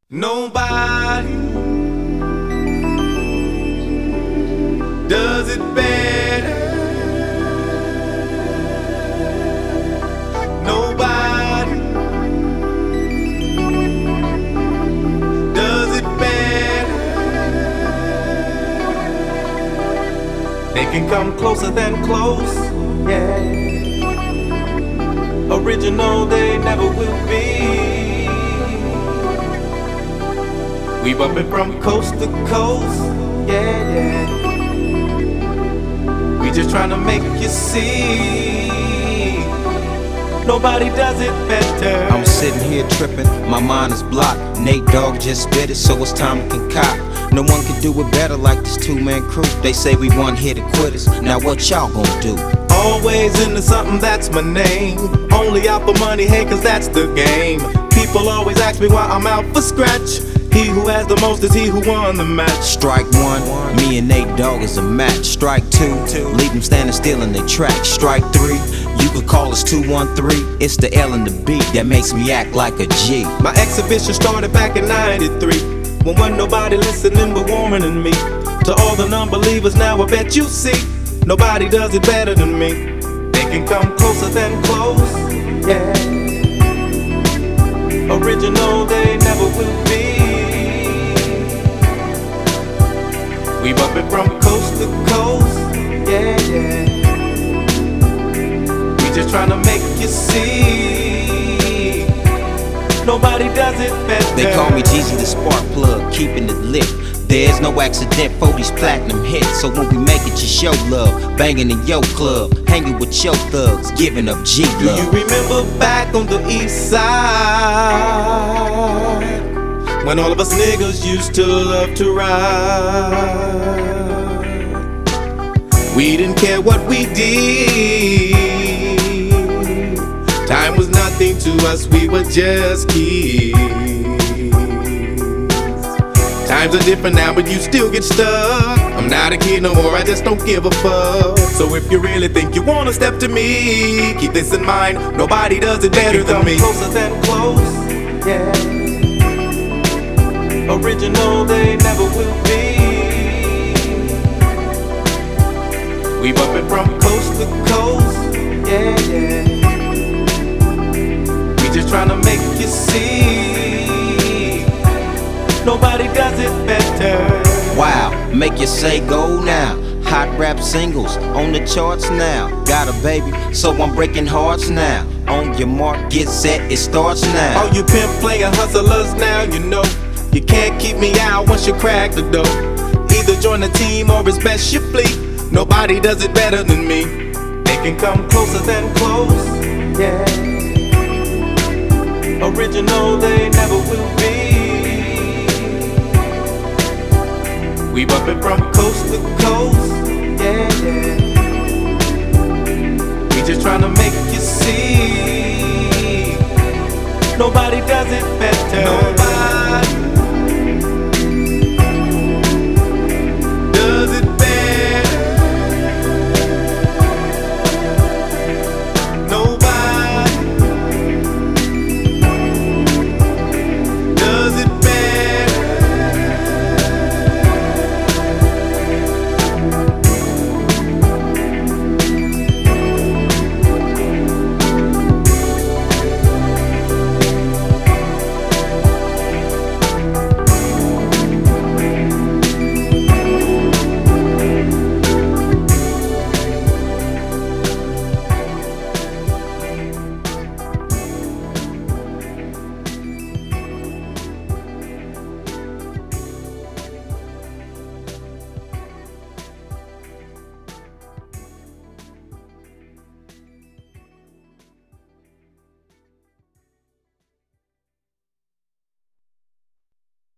Nobody does it better. Nobody does it better. They can come closer than close, yeah. Original they never will be. We bumpin' from coast to coast, yeah, yeah. We just tryna make you see nobody does it better. I'm sitting here tripping, my mind is blocked. Nate Dogg just spit it, so it's time to concoct. No one can do it better like this two-man crew. They say we one here to quitters, now what y'all gonna do? Always into something, that's my name. Only out for money, hey, cause that's the game. People always ask me why I'm out for scratch. He who has the most is he who won the match. Strike one, me and Nate Dogg is a match. Strike two, leave them standing still in their track. Strike three, you could call us 213. It's the L and the B that makes me act like a G. My exhibition started back in '93, when wasn't nobody listening but warmer than me. To all the non-believers now I bet you see nobody does it better than me. They can come closer than close, yeah. Original they never will be. We bumpin' from coast to coast, yeah, yeah. We just tryna make you see nobody does it better. They call me Jeezy the spark plug, keeping it lit. There's no accident for these platinum hits. So when we make it, you show love. Banging in your club, hanging with your thugs, giving up G-love. Do you remember back on the east side, when all of us niggas used to love to ride? We didn't care what we did. Time was nothing to us, we were just kids. Times are different now, but you still get stuck. I'm not a kid no more, I just don't give a fuck. So if you really think you wanna step to me, keep this in mind, nobody does it better than me. Closer than close, yeah. Original they never will be. We bumpin' from coast to coast, yeah, yeah. We just tryna make you see nobody does it better. Wow, make you say go now. Hot rap singles on the charts now. Got a baby, so I'm breaking hearts now. On your mark, get set, it starts now. All you pimp player hustlers now, you know you can't keep me out once you crack the door. Either join the team or it's best you flee. Nobody does it better than me. They can come closer than close, yeah. Original they never will be. We bumpin' from coast to coast, yeah, yeah. We just tryna make you see nobody does it better.